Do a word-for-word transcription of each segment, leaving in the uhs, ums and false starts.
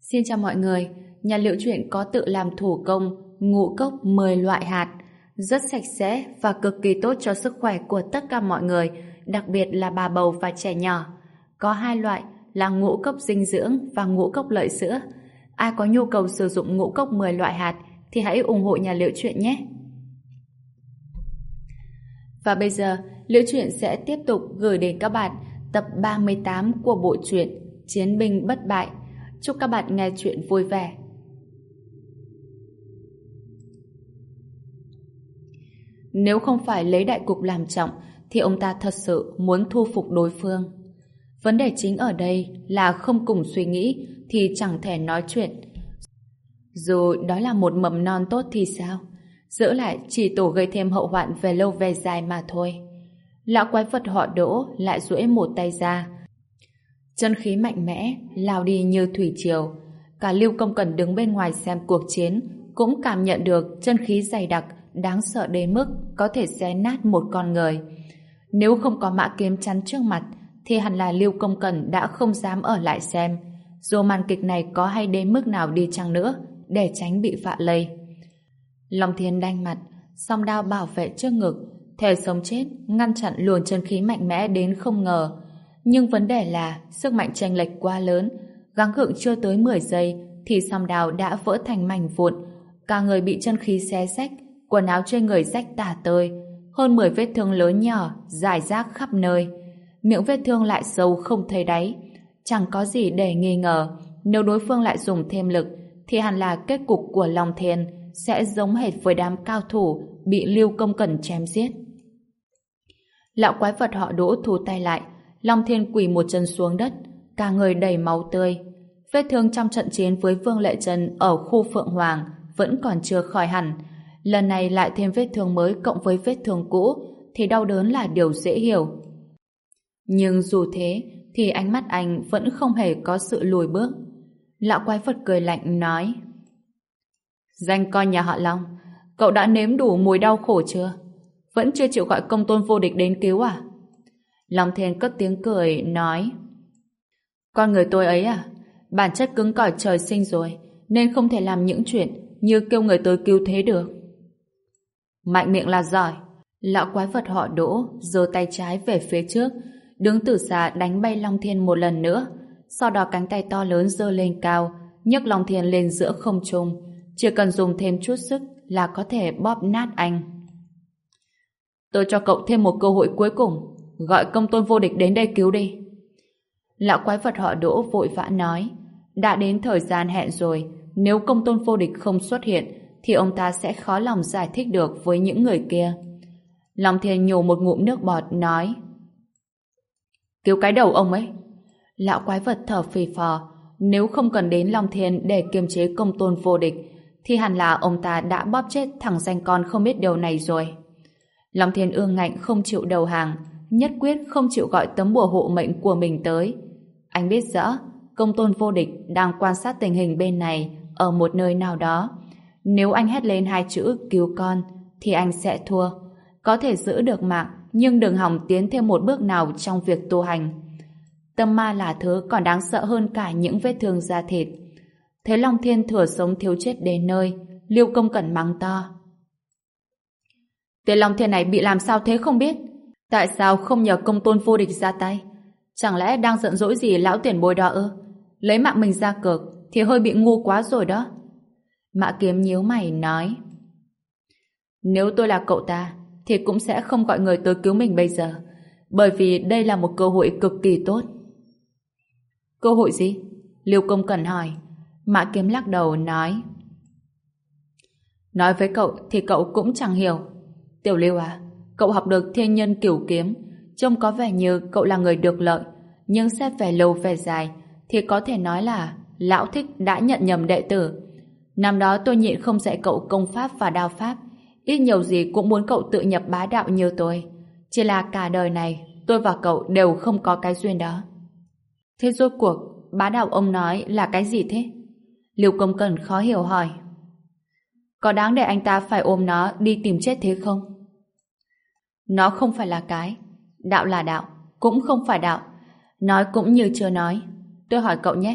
Xin chào mọi người, nhà Liễu Chuyện có tự làm thủ công ngũ cốc mười loại hạt, rất sạch sẽ và cực kỳ tốt cho sức khỏe của tất cả mọi người, đặc biệt là bà bầu và trẻ nhỏ. Có hai loại là ngũ cốc dinh dưỡng và ngũ cốc lợi sữa. Ai có nhu cầu sử dụng ngũ cốc mười loại hạt thì hãy ủng hộ nhà Liễu Chuyện nhé. Và bây giờ, Liễu Chuyện sẽ tiếp tục gửi đến các bạn tập ba mươi tám của bộ truyện Chiến binh bất bại. Chúc các bạn nghe chuyện vui vẻ. Nếu không phải lấy đại cục làm trọng thì ông ta thật sự muốn thu phục đối phương. Vấn đề chính ở đây là không cùng suy nghĩ thì chẳng thể nói chuyện. Dù đó là một mầm non tốt thì sao? Giữ lại chỉ tổ gây thêm hậu hoạn về lâu về dài mà thôi. Lão quái vật họ Đỗ lại duỗi một tay ra. Chân khí mạnh mẽ lao đi như thủy triều. Cả Lưu Công Cẩn đứng bên ngoài xem cuộc chiến cũng cảm nhận được chân khí dày đặc đáng sợ đến mức có thể xé nát một con người. Nếu không có mã kiếm chắn trước mặt thì hẳn là Lưu Công Cẩn đã không dám ở lại xem, dù màn kịch này có hay đến mức nào đi chăng nữa, để tránh bị vạ lây. Long Thiên đanh mặt, song đao bảo vệ trước ngực, thề sống chết ngăn chặn luồng chân khí mạnh mẽ đến không ngờ. Nhưng vấn đề là sức mạnh chênh lệch quá lớn, gắng gượng chưa tới mười giây thì song đao đã vỡ thành mảnh vụn, cả người bị chân khí xé rách, quần áo trên người rách tả tơi, hơn mười vết thương lớn nhỏ rải rác khắp nơi, miệng vết thương lại sâu không thấy đáy. Chẳng có gì để nghi ngờ, nếu đối phương lại dùng thêm lực thì hẳn là kết cục của Long Thiên sẽ giống hệt với đám cao thủ bị Lưu Công Cẩn chém giết. Lão quái vật họ Đỗ thu tay lại, Long Thiên quỳ một chân xuống đất, cả người đầy máu tươi. Vết thương trong trận chiến với Vương Lệ Trân ở khu Phượng Hoàng vẫn còn chưa khỏi hẳn. Lần này lại thêm vết thương mới cộng với vết thương cũ thì đau đớn là điều dễ hiểu. Nhưng dù thế thì ánh mắt anh vẫn không hề có sự lùi bước. Lão quái vật cười lạnh nói: Danh con nhà họ Long, cậu đã nếm đủ mùi đau khổ chưa? Vẫn chưa chịu gọi công tôn vô địch đến cứu à? Long Thiên cất tiếng cười nói: Con người tôi ấy à, bản chất cứng cỏi trời sinh rồi, nên không thể làm những chuyện như kêu người tới cứu thế được. Mạnh miệng là giỏi. Lão quái vật họ Đỗ giơ tay trái về phía trước, đứng từ xa đánh bay Long Thiên một lần nữa, sau đó cánh tay to lớn giơ lên cao, nhấc Long Thiên lên giữa không trung, chỉ cần dùng thêm chút sức là có thể bóp nát anh. Tôi cho cậu thêm một cơ hội cuối cùng, gọi công tôn vô địch đến đây cứu đi. Lão quái vật họ Đỗ vội vã nói: Đã đến thời gian hẹn rồi, nếu công tôn vô địch không xuất hiện thì ông ta sẽ khó lòng giải thích được với những người kia. Long Thiên nhổ một ngụm nước bọt nói: Cứu cái đầu ông ấy. Lão quái vật thở phì phò, nếu không cần đến Long Thiên để kiềm chế công tôn vô địch thì hẳn là ông ta đã bóp chết thằng danh con không biết điều này rồi. Long Thiên ương ngạnh không chịu đầu hàng, nhất quyết không chịu gọi tấm bùa hộ mệnh của mình tới. Anh biết rõ công tôn vô địch đang quan sát tình hình bên này ở một nơi nào đó. Nếu anh hét lên hai chữ cứu con thì anh sẽ thua. Có thể giữ được mạng nhưng đừng hòng tiến thêm một bước nào trong việc tu hành. Tâm ma là thứ còn đáng sợ hơn cả những vết thương da thịt. Thế Long Thiên thừa sống thiếu chết đến nơi, Lưu Công Cẩn mắng to: Tên Long Thiên này bị làm sao thế không biết? Tại sao không nhờ công tôn vô địch ra tay? Chẳng lẽ đang giận dỗi gì lão tiền bối đó ư? Lấy mạng mình ra cược thì hơi bị ngu quá rồi đó. Mã Kiếm nhíu mày nói: Nếu tôi là cậu ta thì cũng sẽ không gọi người tới cứu mình bây giờ, bởi vì đây là một cơ hội cực kỳ tốt. Cơ hội gì? Lưu Công Cẩn hỏi. Mã Kiếm lắc đầu nói: Nói với cậu thì cậu cũng chẳng hiểu. Tiểu Lưu à, cậu học được thiên nhân cửu kiếm, trông có vẻ như cậu là người được lợi, nhưng xét về lâu về dài thì có thể nói là lão thích đã nhận nhầm đệ tử. Năm đó tôi nhịn không dạy cậu công pháp và đao pháp, ít nhiều gì cũng muốn cậu tự nhập bá đạo như tôi. Chỉ là cả đời này tôi và cậu đều không có cái duyên đó. Thế rốt cuộc bá đạo ông nói là cái gì thế? Lưu Công Cẩn khó hiểu hỏi. Có đáng để anh ta phải ôm nó đi tìm chết thế không? Nó không phải là cái. Đạo là đạo, cũng không phải đạo. Nói cũng như chưa nói. Tôi hỏi cậu nhé,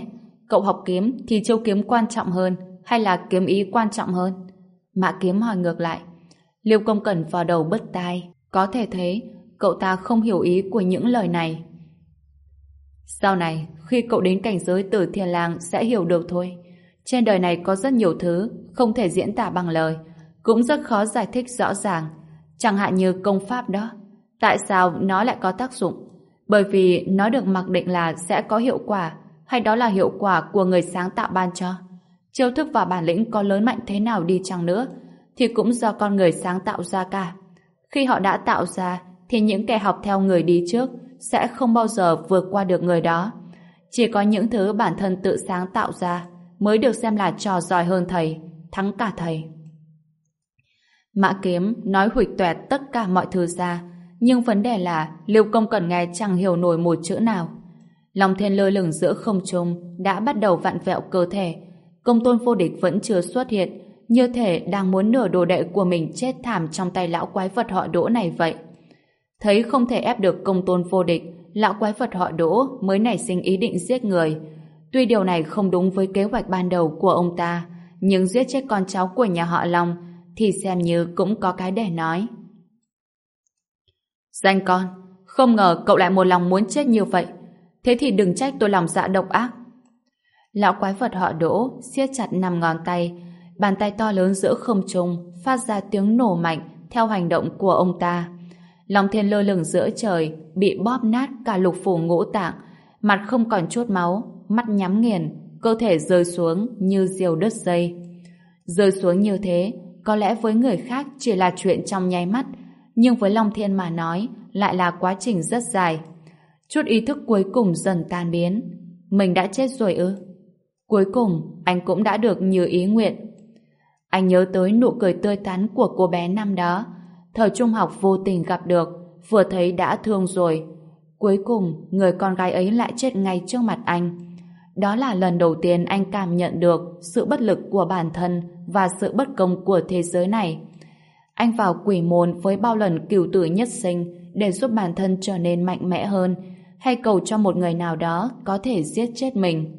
cậu học kiếm thì chiêu kiếm quan trọng hơn hay là kiếm ý quan trọng hơn? Mã Kiếm hỏi ngược lại. Liêu Công Cẩn vào đầu bứt tai, có thể thấy cậu ta không hiểu ý của những lời này. Sau này, khi cậu đến cảnh giới Tử Thiên Lang sẽ hiểu được thôi. Trên đời này có rất nhiều thứ không thể diễn tả bằng lời, cũng rất khó giải thích rõ ràng. Chẳng hạn như công pháp đó. Tại sao nó lại có tác dụng? Bởi vì nó được mặc định là sẽ có hiệu quả, hay đó là hiệu quả của người sáng tạo ban cho. Chiêu thức và bản lĩnh có lớn mạnh thế nào đi chăng nữa, thì cũng do con người sáng tạo ra cả. Khi họ đã tạo ra, thì những kẻ học theo người đi trước sẽ không bao giờ vượt qua được người đó. Chỉ có những thứ bản thân tự sáng tạo ra mới được xem là trò giỏi hơn thầy, thắng cả thầy. Mã Kiếm nói huỵch toẹt tất cả mọi thứ ra, nhưng vấn đề là Liêu Công Cẩn nghe chẳng hiểu nổi một chữ nào. Long Thiên lơ lửng giữa không trung đã bắt đầu vặn vẹo cơ thể. Công tôn vô địch vẫn chưa xuất hiện, như thể đang muốn nửa đồ đệ của mình chết thảm trong tay lão quái vật họ Đỗ này vậy. Thấy không thể ép được công tôn vô địch, lão quái vật họ Đỗ mới nảy sinh ý định giết người. Tuy điều này không đúng với kế hoạch ban đầu của ông ta, nhưng giết chết con cháu của nhà họ Long thì xem như cũng có cái để nói. Danh con, không ngờ cậu lại một lòng muốn chết như vậy. Thế thì đừng trách tôi lòng dạ độc ác. Lão quái vật họ Đỗ siết chặt năm ngón tay, bàn tay to lớn giữa không trung phát ra tiếng nổ mạnh theo hành động của ông ta. Long Thiên lơ lửng giữa trời bị bóp nát cả lục phủ ngũ tạng, mặt không còn chút máu, mắt nhắm nghiền, cơ thể rơi xuống như diều đứt dây. Rơi xuống như thế, có lẽ với người khác chỉ là chuyện trong nháy mắt, nhưng với Long Thiên mà nói lại là quá trình rất dài. Chút ý thức cuối cùng dần tan biến. Mình đã chết rồi ư? Cuối cùng anh cũng đã được như ý nguyện. Anh nhớ tới nụ cười tươi tắn của cô bé năm đó, thời trung học vô tình gặp được, vừa thấy đã thương rồi. Cuối cùng người con gái ấy lại chết ngay trước mặt anh. Đó là lần đầu tiên anh cảm nhận được sự bất lực của bản thân và sự bất công của thế giới này. Anh vào quỷ môn với bao lần cửu tử nhất sinh để giúp bản thân trở nên mạnh mẽ hơn, hay cầu cho một người nào đó có thể giết chết mình.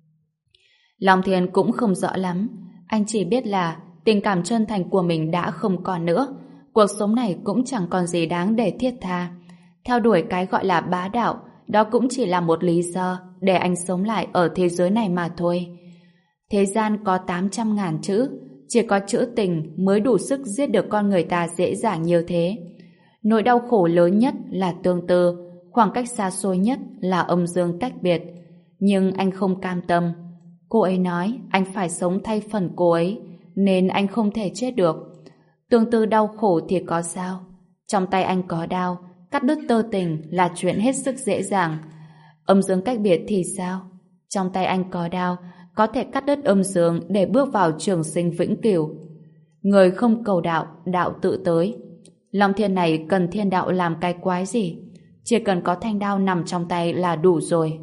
Long Thiên cũng không rõ lắm, anh chỉ biết là tình cảm chân thành của mình đã không còn nữa, cuộc sống này cũng chẳng còn gì đáng để thiết tha. Theo đuổi cái gọi là bá đạo, đó cũng chỉ là một lý do để anh sống lại ở thế giới này mà thôi. Thế gian có tám trăm ngàn chữ, chỉ có chữ tình mới đủ sức giết được con người ta dễ dàng như thế. Nỗi đau khổ lớn nhất là tương tư, khoảng cách xa xôi nhất là âm dương cách biệt. Nhưng anh không cam tâm. Cô ấy nói anh phải sống thay phần cô ấy, nên anh không thể chết được. Tương tư đau khổ thì có sao? Trong tay anh có đao, cắt đứt tơ tình là chuyện hết sức dễ dàng. Âm dương cách biệt thì sao? Trong tay anh có đao, có thể cắt đứt âm dương để bước vào trường sinh vĩnh cửu. Người không cầu đạo, đạo tự tới. Long Thiên này cần thiên đạo làm cái quái gì? Chỉ cần có thanh đao nằm trong tay là đủ rồi.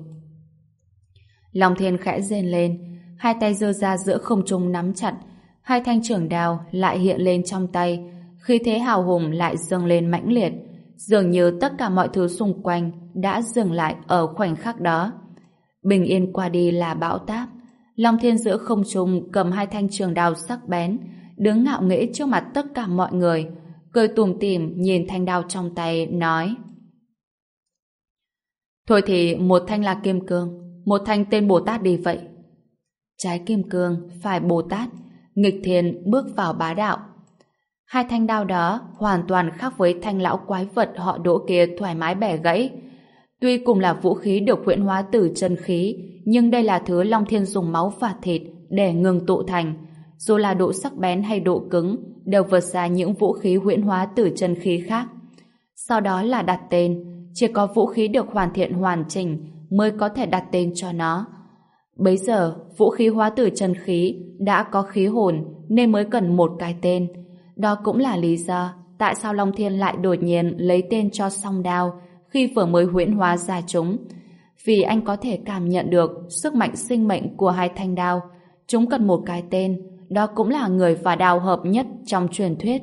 Long Thiên khẽ rên lên, hai tay giơ ra giữa không trung nắm chặt, hai thanh trưởng đao lại hiện lên trong tay, khí thế hào hùng lại dâng lên mãnh liệt, dường như tất cả mọi thứ xung quanh đã dừng lại ở khoảnh khắc đó. Bình yên qua đi là bão táp. Long Thiên giữa không trung cầm hai thanh trường đao sắc bén, đứng ngạo nghễ trước mặt tất cả mọi người, cười tủm tỉm nhìn thanh đao trong tay, nói: Thôi thì một thanh là kim cương, một thanh tên Bồ Tát đi vậy. Trái kim cương, phải Bồ Tát, nghịch thiên bước vào bá đạo. Hai thanh đao đó hoàn toàn khác với thanh lão quái vật họ Đỗ kia thoải mái bẻ gãy. Tuy cùng là vũ khí được huyễn hóa từ chân khí, nhưng đây là thứ Long Thiên dùng máu và thịt để ngừng tụ thành. Dù là độ sắc bén hay độ cứng, đều vượt xa những vũ khí huyễn hóa từ chân khí khác. Sau đó là đặt tên. Chỉ có vũ khí được hoàn thiện hoàn chỉnh mới có thể đặt tên cho nó. Bấy giờ, vũ khí hóa từ chân khí đã có khí hồn nên mới cần một cái tên. Đó cũng là lý do tại sao Long Thiên lại đột nhiên lấy tên cho song đao khi vừa mới huyễn hóa ra chúng. Vì anh có thể cảm nhận được sức mạnh sinh mệnh của hai thanh đao. Chúng cần một cái tên, đó cũng là người và đao hợp nhất trong truyền thuyết.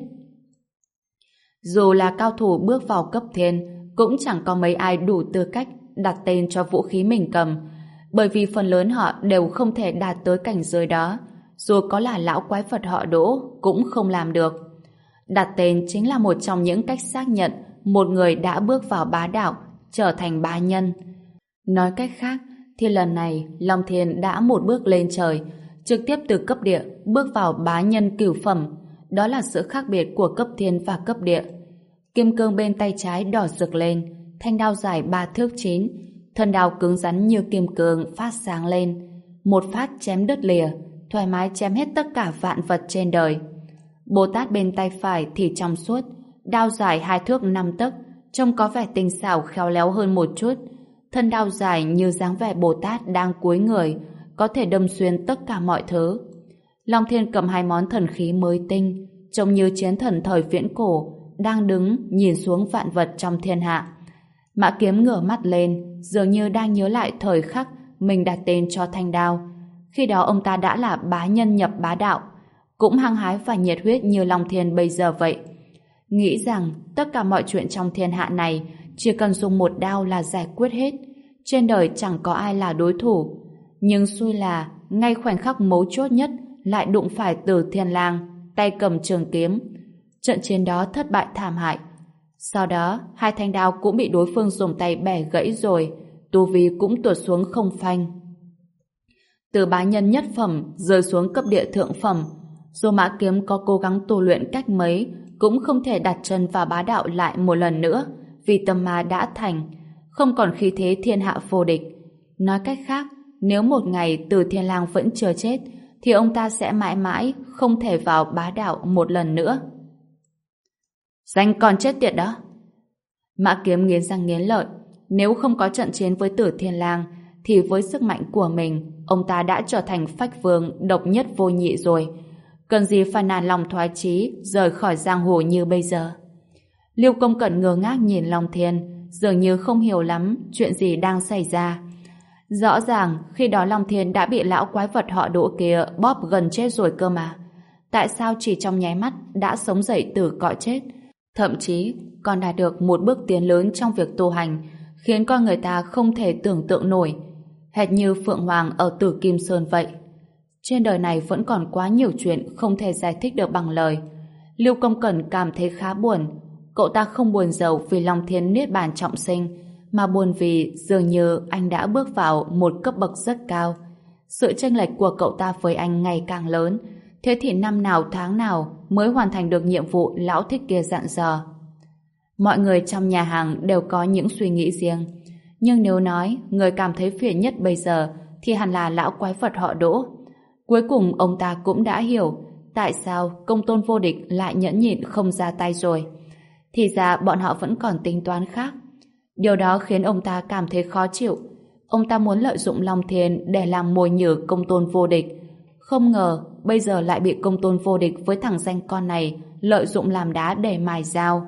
Dù là cao thủ bước vào cấp thiên, cũng chẳng có mấy ai đủ tư cách đặt tên cho vũ khí mình cầm. bởi vì phần lớn họ đều không thể đạt tới cảnh giới đó, dù có là lão quái vật họ Đỗ cũng không làm được. Đặt tên chính là một trong những cách xác nhận một người đã bước vào bá đạo, trở thành bá nhân. Nói cách khác, thì lần này Long Thiên đã một bước lên trời, trực tiếp từ cấp địa bước vào bá nhân cửu phẩm. Đó là sự khác biệt của cấp thiên và cấp địa. Kim cương bên tay trái đỏ rực lên, thanh đao dài ba thước chín, thân đao cứng rắn như kim cương phát sáng lên, một phát chém đứt lìa, thoải mái chém hết tất cả vạn vật trên đời. Bồ Tát bên tay phải thì trong suốt, đao dài hai thước năm tấc, trông có vẻ tinh xảo khéo léo hơn một chút. Thân đao dài như dáng vẻ Bồ Tát đang cúi người, có thể đâm xuyên tất cả mọi thứ. Long Thiên cầm hai món thần khí mới tinh, trông như chiến thần thời viễn cổ, đang đứng nhìn xuống vạn vật trong thiên hạ. Mã Kiếm ngửa mắt lên, dường như đang nhớ lại thời khắc mình đặt tên cho thanh đao. Khi đó ông ta đã là bá nhân nhập bá đạo, cũng hăng hái và nhiệt huyết như Long Thiên bây giờ vậy. Nghĩ rằng tất cả mọi chuyện trong thiên hạ này chỉ cần dùng một đao là giải quyết hết. Trên đời chẳng có ai là đối thủ. Nhưng xui là ngay khoảnh khắc mấu chốt nhất lại đụng phải Từ Thiên Lang, tay cầm trường kiếm. Trận chiến đó thất bại thảm hại. Sau đó, hai thanh đao cũng bị đối phương dùng tay bẻ gãy rồi, tu vi cũng tuột xuống không phanh. Từ bá nhân nhất phẩm rơi xuống cấp địa thượng phẩm, dù Mã Kiếm có cố gắng tu luyện cách mấy, cũng không thể đặt chân vào bá đạo lại một lần nữa, vì tâm ma đã thành, không còn khí thế thiên hạ vô địch. Nói cách khác, nếu một ngày Từ Thiên Lang vẫn chưa chết, thì ông ta sẽ mãi mãi không thể vào bá đạo một lần nữa. Danh con chết tiệt đó! Mã Kiếm nghiến răng nghiến lợi, nếu không có trận chiến với Từ Thiên Lang, thì với sức mạnh của mình, ông ta đã trở thành phách vương độc nhất vô nhị rồi. Cần gì phải nản lòng thoái chí rời khỏi giang hồ như bây giờ? Liêu Công Cẩn ngơ ngác nhìn Long Thiên, dường như không hiểu lắm chuyện gì đang xảy ra. Rõ ràng khi đó Long Thiên đã bị lão quái vật họ Đỗ kia bóp gần chết rồi cơ mà. Tại sao chỉ trong nháy mắt đã sống dậy từ cõi chết, thậm chí còn đạt được một bước tiến lớn trong việc tu hành, khiến con người ta không thể tưởng tượng nổi, hệt như Phượng Hoàng ở Tử Kim Sơn vậy. Trên đời này vẫn còn quá nhiều chuyện không thể giải thích được bằng lời. Lưu Công Cẩn cảm thấy khá buồn. Cậu ta không buồn giàu vì Long Thiên niết bàn trọng sinh, mà buồn vì dường như anh đã bước vào một cấp bậc rất cao. Sự chênh lệch của cậu ta với anh ngày càng lớn. Thế thì năm nào tháng nào mới hoàn thành được nhiệm vụ lão thích kia dặn dò? Mọi người trong nhà hàng đều có những suy nghĩ riêng. Nhưng nếu nói người cảm thấy phiền nhất bây giờ thì hẳn là lão quái vật họ Đỗ. Cuối cùng ông ta cũng đã hiểu tại sao Công Tôn Vô Địch lại nhẫn nhịn không ra tay rồi. Thì ra bọn họ vẫn còn tính toán khác. Điều đó khiến ông ta cảm thấy khó chịu. Ông ta muốn lợi dụng Long Thiên để làm mồi nhử Công Tôn Vô Địch. Không ngờ bây giờ lại bị Công Tôn Vô Địch với thằng danh con này lợi dụng làm đá để mài dao.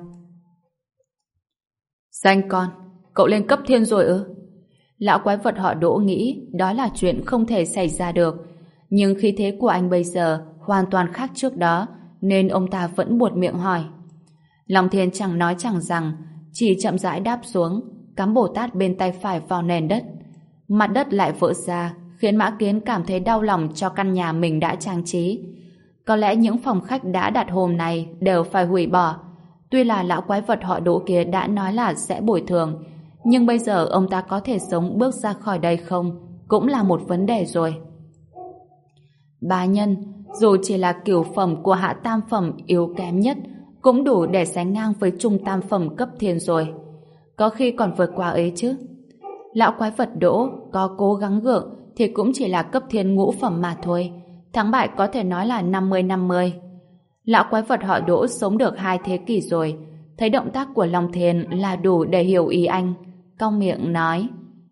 Danh con, cậu lên cấp thiên rồi ư? Lão quái vật họ Đỗ nghĩ đó là chuyện không thể xảy ra được. Nhưng khí thế của anh bây giờ hoàn toàn khác trước đó, nên ông ta vẫn buột miệng hỏi. Long Thiên chẳng nói chẳng rằng, chỉ chậm rãi đáp xuống, cắm Bồ Tát bên tay phải vào nền đất. Mặt đất lại vỡ ra, khiến Mã Kiến cảm thấy đau lòng cho căn nhà mình đã trang trí. Có lẽ những phòng khách đã đặt hôm nay đều phải hủy bỏ. Tuy là lão quái vật họ Đỗ kia đã nói là sẽ bồi thường, nhưng bây giờ ông ta có thể sống bước ra khỏi đây không cũng là một vấn đề rồi. Bá nhân, dù chỉ là cửu phẩm của hạ tam phẩm yếu kém nhất, cũng đủ để sánh ngang với trung tam phẩm cấp thiên rồi. Có khi còn vượt qua ấy chứ. Lão quái vật Đỗ có cố gắng gượng thì cũng chỉ là cấp thiên ngũ phẩm mà thôi. Thắng bại có thể nói là năm mươi năm mươi. Lão quái vật họ Đỗ sống được hai thế kỷ rồi. Thấy động tác của Long Thiên là đủ để hiểu ý anh. Cong miệng nói: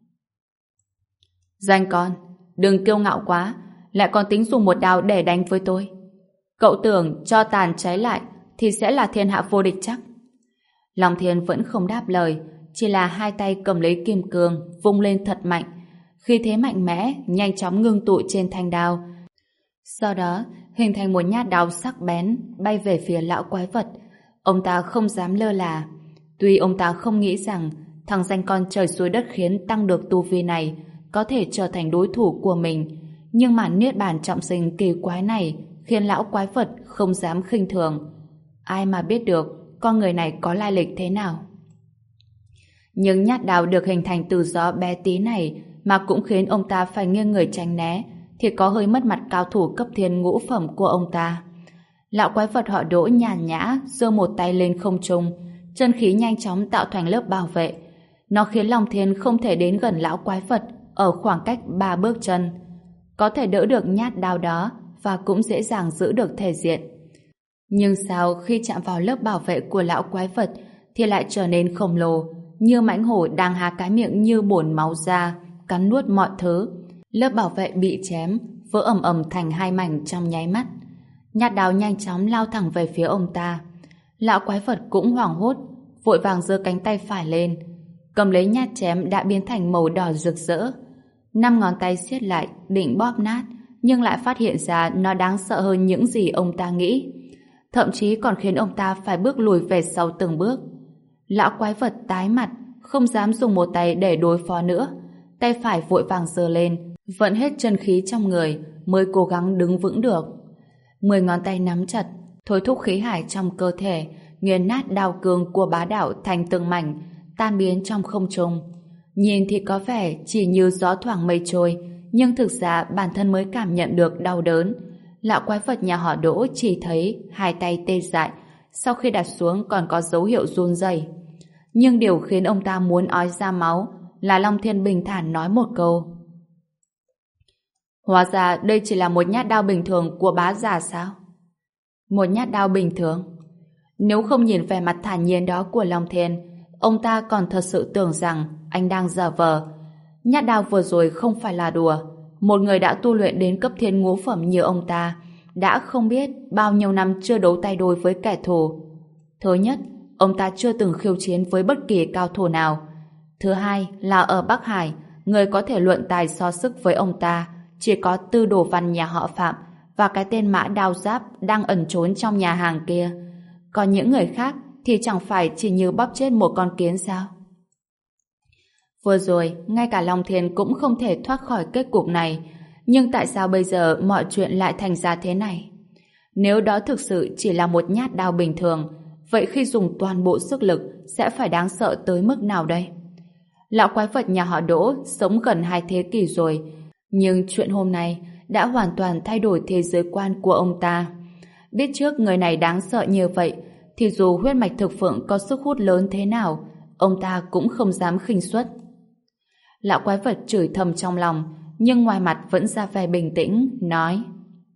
Danh con, đừng kiêu ngạo quá, lại còn tính dùng một đao để đánh với tôi. Cậu tưởng cho tàn cháy lại thì sẽ là thiên hạ vô địch chắc? Long Thiên vẫn không đáp lời, chỉ là hai tay cầm lấy kim cương vung lên thật mạnh. Khí thế mạnh mẽ nhanh chóng ngưng tụ trên thanh đao, sau đó hình thành một nhát đao sắc bén bay về phía lão quái vật. Ông ta không dám lơ là. Tuy ông ta không nghĩ rằng thằng danh con trời xuôi đất khiến tăng được tu vi này có thể trở thành đối thủ của mình, nhưng mà niết bàn trọng sinh kỳ quái này khiến lão quái vật không dám khinh thường. Ai mà biết được con người này có lai lịch thế nào. Nhưng nhát đao được hình thành từ gió bé tí này mà cũng khiến ông ta phải nghiêng người tránh né, thì có hơi mất mặt cao thủ cấp thiên ngũ phẩm của ông ta. Lão quái vật họ Đỗ nhàn nhã giơ một tay lên không trung, chân khí nhanh chóng tạo thành lớp bảo vệ. Nó khiến Long Thiên không thể đến gần lão quái vật ở khoảng cách ba bước chân, có thể đỡ được nhát đao đó và cũng dễ dàng giữ được thể diện. Nhưng sao khi chạm vào lớp bảo vệ của lão quái vật thì lại trở nên khổng lồ, như mãnh hổ đang há cái miệng như bồn máu ra, cắn nuốt mọi thứ. Lớp bảo vệ bị chém, vỡ ầm ầm thành hai mảnh trong nháy mắt. Nhát đao nhanh chóng lao thẳng về phía ông ta. Lão quái vật cũng hoảng hốt, vội vàng giơ cánh tay phải lên, cầm lấy nhát chém đã biến thành màu đỏ rực rỡ. Năm ngón tay siết lại, định bóp nát, nhưng lại phát hiện ra nó đáng sợ hơn những gì ông ta nghĩ. Thậm chí còn khiến ông ta phải bước lùi về sau từng bước. Lão quái vật tái mặt, không dám dùng một tay để đối phó nữa. Tay phải vội vàng giơ lên, vận hết chân khí trong người mới cố gắng đứng vững được. Mười ngón tay nắm chặt, thôi thúc khí hải trong cơ thể, nghiền nát đao cương của bá đạo thành từng mảnh, tan biến trong không trung. Nhìn thì có vẻ chỉ như gió thoảng mây trôi, nhưng thực ra bản thân mới cảm nhận được đau đớn. Lão quái vật nhà họ Đỗ chỉ thấy hai tay tê dại, sau khi đặt xuống còn có dấu hiệu run rẩy. Nhưng điều khiến ông ta muốn ói ra máu là Long Thiên bình thản nói một câu: hóa ra đây chỉ là một nhát đao bình thường của bá già sao? Một nhát đao bình thường? Nếu không nhìn vẻ mặt thản nhiên đó của Long Thiên, ông ta còn thật sự tưởng rằng anh đang giở vờ. Nhát đao vừa rồi không phải là đùa. Một người đã tu luyện đến cấp thiên ngũ phẩm như ông ta đã không biết bao nhiêu năm chưa đấu tay đôi với kẻ thù. Thứ nhất, ông ta chưa từng khiêu chiến với bất kỳ cao thủ nào. Thứ hai là ở Bắc Hải, người có thể luận tài so sức với ông ta chỉ có Tư Đồ Văn nhà họ Phạm và cái tên Mã Đao Giáp đang ẩn trốn trong nhà hàng kia. Còn những người khác thì chẳng phải chỉ như bóp chết một con kiến sao? Vừa rồi, ngay cả Long Thiên cũng không thể thoát khỏi kết cục này. Nhưng tại sao bây giờ mọi chuyện lại thành ra thế này? Nếu đó thực sự chỉ là một nhát đao bình thường, vậy khi dùng toàn bộ sức lực sẽ phải đáng sợ tới mức nào đây? Lão quái vật nhà họ Đỗ sống gần hai thế kỷ rồi, nhưng chuyện hôm nay đã hoàn toàn thay đổi thế giới quan của ông ta. Biết trước người này đáng sợ như vậy, thì dù huyết mạch thực phượng có sức hút lớn thế nào, ông ta cũng không dám khinh suất. Lão quái vật chửi thầm trong lòng, nhưng ngoài mặt vẫn ra vẻ bình tĩnh, nói: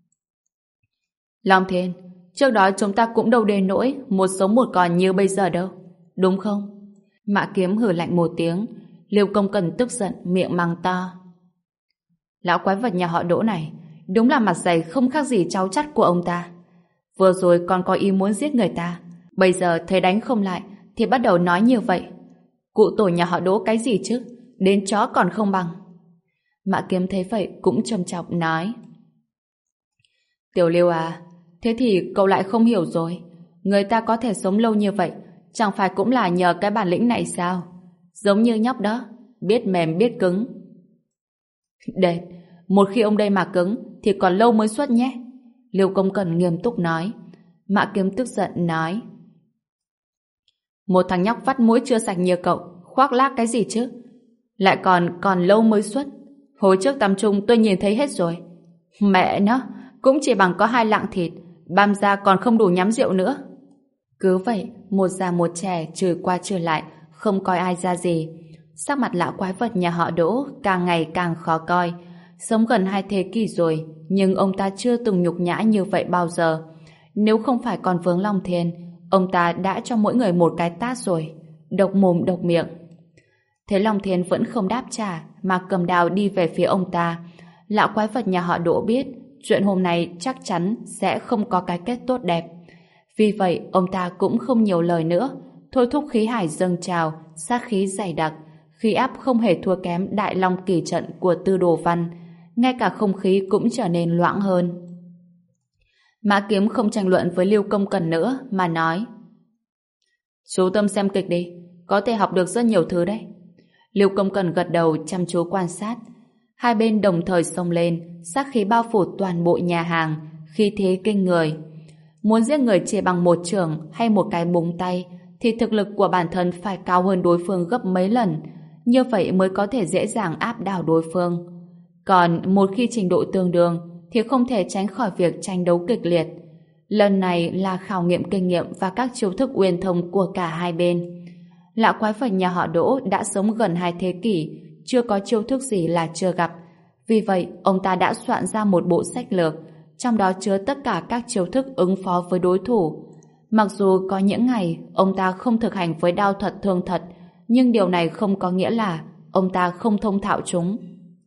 Long Thiên, trước đó chúng ta cũng đâu đến nỗi một sống một còn như bây giờ đâu, đúng không? Mã Kiếm hừ lạnh một tiếng. Liêu Công Cần tức giận, miệng mắng to: lão quái vật nhà họ Đỗ này đúng là mặt dày không khác gì cháu chắt của ông ta. Vừa rồi còn có ý muốn giết người ta, bây giờ thấy đánh không lại thì bắt đầu nói như vậy. Cụ tổ nhà họ Đỗ cái gì chứ, đến chó còn không bằng. Mã Kiếm thấy vậy cũng trầm trọng nói: Tiểu Liêu à, thế thì cậu lại không hiểu rồi. Người ta có thể sống lâu như vậy chẳng phải cũng là nhờ cái bản lĩnh này sao? Giống như nhóc đó, biết mềm biết cứng. Đệt, một khi ông đây mà cứng thì còn lâu mới xuất nhé. Liêu Công Cần nghiêm túc nói. Mã Kiếm tức giận nói: một thằng nhóc vắt mũi chưa sạch như cậu khoác lác cái gì chứ? Lại còn còn lâu mới xuất. Hồi trước tầm trung tôi nhìn thấy hết rồi. Mẹ nó, cũng chỉ bằng có hai lạng thịt, băm ra còn không đủ nhắm rượu nữa. Cứ vậy, một già một trẻ chửi qua chửi lại, không coi ai ra gì. Sắc mặt lão quái vật nhà họ Đỗ càng ngày càng khó coi. Sống gần hai thế kỷ rồi, nhưng ông ta chưa từng nhục nhã như vậy bao giờ. Nếu không phải còn vướng Long Thiên, ông ta đã cho mỗi người một cái tát rồi. Độc mồm độc miệng. Thế Long Thiên vẫn không đáp trả, mà cầm đao đi về phía ông ta. Lão quái vật nhà họ Đỗ biết chuyện hôm nay chắc chắn sẽ không có cái kết tốt đẹp. Vì vậy, ông ta cũng không nhiều lời nữa, thôi thúc khí hải dâng trào, sát khí dày đặc, khí áp không hề thua kém Đại Long kỳ trận của Tư Đồ Văn, ngay cả không khí cũng trở nên loãng hơn. Mã Kiếm không tranh luận với Liêu Công Cần nữa, mà nói: chú tâm xem kịch đi, có thể học được rất nhiều thứ đấy. Liêu Công Cần gật đầu chăm chú quan sát. Hai bên đồng thời xông lên, sát khí bao phủ toàn bộ nhà hàng, khí thế kinh người. Muốn giết người chỉ bằng một chưởng hay một cái búng tay, thì thực lực của bản thân phải cao hơn đối phương gấp mấy lần, như vậy mới có thể dễ dàng áp đảo đối phương. Còn một khi trình độ tương đương, thì không thể tránh khỏi việc tranh đấu kịch liệt. Lần này là khảo nghiệm kinh nghiệm và các chiêu thức uyên thông của cả hai bên. Lão quái vật nhà họ Đỗ đã sống gần hai thế kỷ, chưa có chiêu thức gì là chưa gặp. Vì vậy, ông ta đã soạn ra một bộ sách lược, trong đó chứa tất cả các chiêu thức ứng phó với đối thủ. Mặc dù có những ngày ông ta không thực hành với đao thuật thương thật, nhưng điều này không có nghĩa là ông ta không thông thạo chúng.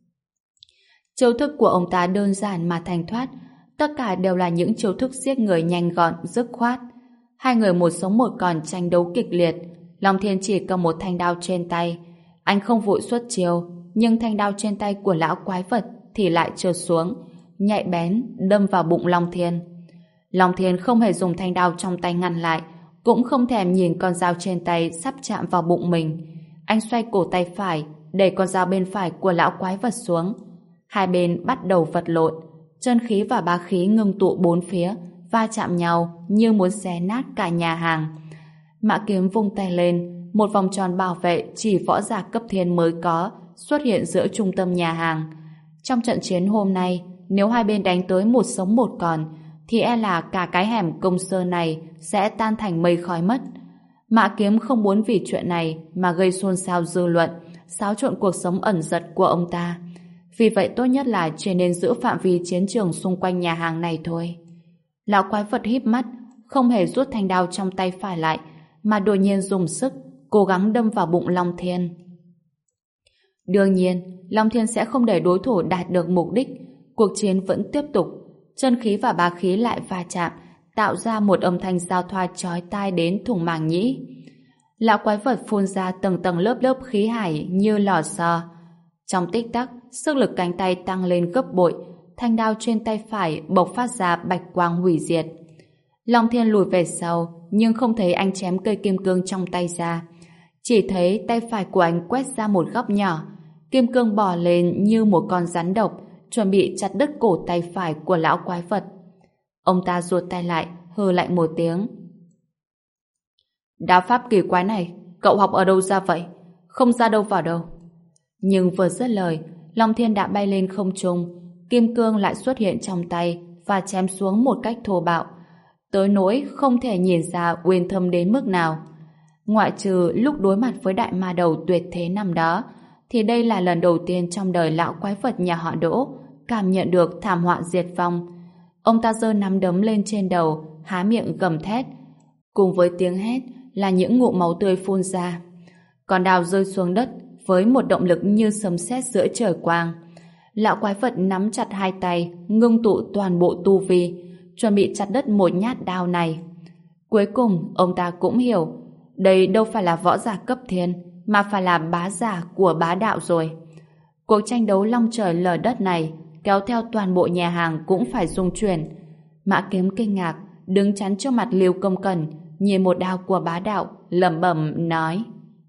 Chiêu thức của ông ta đơn giản mà thanh thoát, tất cả đều là những chiêu thức giết người nhanh gọn, dứt khoát. Hai người một sống một còn tranh đấu kịch liệt. Long Thiên chỉ cầm một thanh đao trên tay. Anh không vội xuất chiêu, nhưng thanh đao trên tay của lão quái vật thì lại trượt xuống, nhạy bén đâm vào bụng Long Thiên. Long Thiên không hề dùng thanh đao trong tay ngăn lại, cũng không thèm nhìn con dao trên tay sắp chạm vào bụng mình. Anh xoay cổ tay phải, đẩy con dao bên phải của lão quái vật xuống. Hai bên bắt đầu vật lộn, chân khí và bá khí ngưng tụ bốn phía, va chạm nhau như muốn xé nát cả nhà hàng. Mã Kiếm vung tay lên, một vòng tròn bảo vệ chỉ võ giả cấp thiên mới có xuất hiện giữa trung tâm nhà hàng. Trong trận chiến hôm nay, nếu hai bên đánh tới một sống một còn, thì e là cả cái hẻm Công Sơn này sẽ tan thành mây khói mất. Mã Kiếm không muốn vì chuyện này mà gây xôn xao dư luận, xáo trộn cuộc sống ẩn dật của ông ta. Vì vậy tốt nhất là chỉ nên giữ phạm vi chiến trường xung quanh nhà hàng này thôi. Lão quái vật híp mắt, không hề rút thanh đao trong tay phải lại, mà đột nhiên dùng sức, cố gắng đâm vào bụng Long Thiên. Đương nhiên, Long Thiên sẽ không để đối thủ đạt được mục đích. Cuộc chiến vẫn tiếp tục, chân khí và bá khí lại va chạm, tạo ra một âm thanh giao thoa chói tai đến thủng màng nhĩ. Lão quái vật phun ra tầng tầng lớp lớp khí hải như lò xo. Trong tích tắc, sức lực cánh tay tăng lên gấp bội, thanh đao trên tay phải bộc phát ra bạch quang hủy diệt. Long Thiên lùi về sau, nhưng không thấy anh chém cây kim cương trong tay ra. Chỉ thấy tay phải của anh quét ra một góc nhỏ, kim cương bò lên như một con rắn độc, chuẩn bị chặt đứt cổ tay phải của lão quái vật. Ông ta ruột tay lại, hừ lạnh một tiếng. Đao pháp kỳ quái này, cậu học ở đâu ra vậy? Không ra đâu vào đâu. Nhưng vừa dứt lời, Long Thiên đã bay lên không trung, kim cương lại xuất hiện trong tay và chém xuống một cách thô bạo, tới nỗi không thể nhìn ra uyên thâm đến mức nào. Ngoại trừ lúc đối mặt với đại ma đầu tuyệt thế năm đó, thì đây là lần đầu tiên trong đời lão quái vật nhà họ Đỗ cảm nhận được thảm họa diệt vong. Ông ta giơ nắm đấm lên trên đầu, há miệng gầm thét. Cùng với tiếng hét là những ngụm máu tươi phun ra. Còn đao rơi xuống đất với một động lực như sấm sét giữa trời quang. Lão quái vật nắm chặt hai tay, ngưng tụ toàn bộ tu vi, chuẩn bị chặt đứt một nhát đao này. Cuối cùng, ông ta cũng hiểu, đây đâu phải là võ giả cấp thiên, mà phải là bá giả của bá đạo rồi. Cuộc tranh đấu long trời lở đất này kéo theo toàn bộ nhà hàng cũng phải rung chuyển. Mã Kiếm kinh ngạc, đứng chắn trước mặt Lưu Công Cẩn, nhìn một đao của bá đạo, lẩm bẩm nói: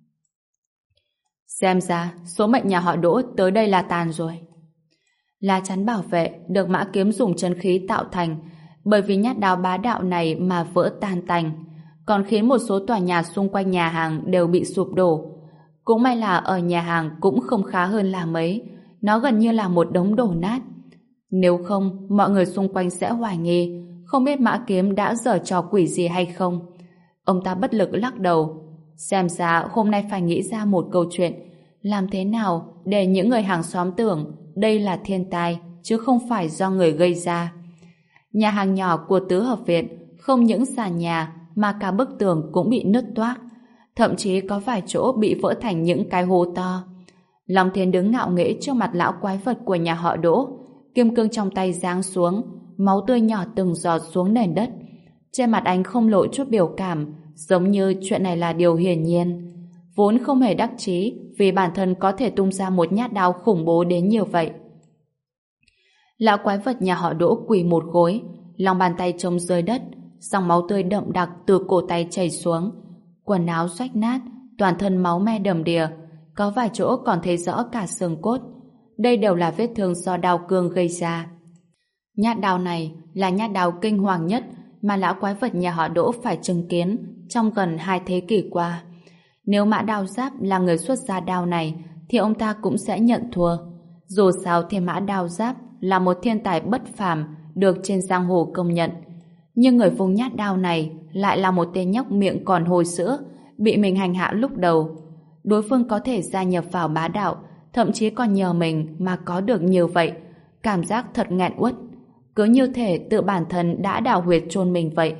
xem ra số mệnh nhà họ Đỗ tới đây là tàn rồi. Lá chắn bảo vệ được Mã Kiếm dùng chân khí tạo thành, bởi vì nhát đao bá đạo này mà vỡ tan tành, còn khiến một số tòa nhà xung quanh nhà hàng đều bị sụp đổ. Cũng may là ở nhà hàng cũng không khá hơn là mấy, nó gần như là một đống đổ nát. Nếu không, mọi người xung quanh sẽ hoài nghi, không biết Mã Kiếm đã giở trò quỷ gì hay không. Ông ta bất lực lắc đầu, xem ra hôm nay phải nghĩ ra một câu chuyện, làm thế nào để những người hàng xóm tưởng đây là thiên tai, chứ không phải do người gây ra. Nhà hàng nhỏ của tứ hợp viện không những sàn nhà mà cả bức tường cũng bị nứt toác, thậm chí có vài chỗ bị vỡ thành những cái hố to. Long Thiên đứng ngạo nghễ trước mặt lão quái vật của nhà họ Đỗ, kim cương trong tay giáng xuống, máu tươi nhỏ từng giọt xuống nền đất. Trên mặt anh không lộ chút biểu cảm, giống như chuyện này là điều hiển nhiên. Vốn không hề đắc chí vì bản thân có thể tung ra một nhát đao khủng bố đến nhiều vậy. Lão quái vật nhà họ Đỗ quỳ một gối, lòng bàn tay trông rơi đất, dòng máu tươi đậm đặc từ cổ tay chảy xuống, quần áo rách nát, toàn thân máu me đầm đìa, có vài chỗ còn thấy rõ cả xương cốt. đây đều là vết thương do đao cương gây ra. Nhát đao này là nhát đao kinh hoàng nhất mà lão quái vật nhà họ Đỗ phải chứng kiến trong gần hai thế kỷ qua. Nếu Mã Đao Giáp là người xuất ra đao này thì ông ta cũng sẽ nhận thua. Dù sao thì Mã Đao Giáp là một thiên tài bất phàm được trên giang hồ công nhận. Nhưng người vùng nhát đao này lại là một tên nhóc miệng còn hôi sữa, bị mình hành hạ lúc đầu. Đối phương có thể gia nhập vào bá đạo, thậm chí còn nhờ mình mà có được như vậy. Cảm giác thật nghẹn uất. Cứ như thể tự bản thân đã đào huyệt chôn mình vậy.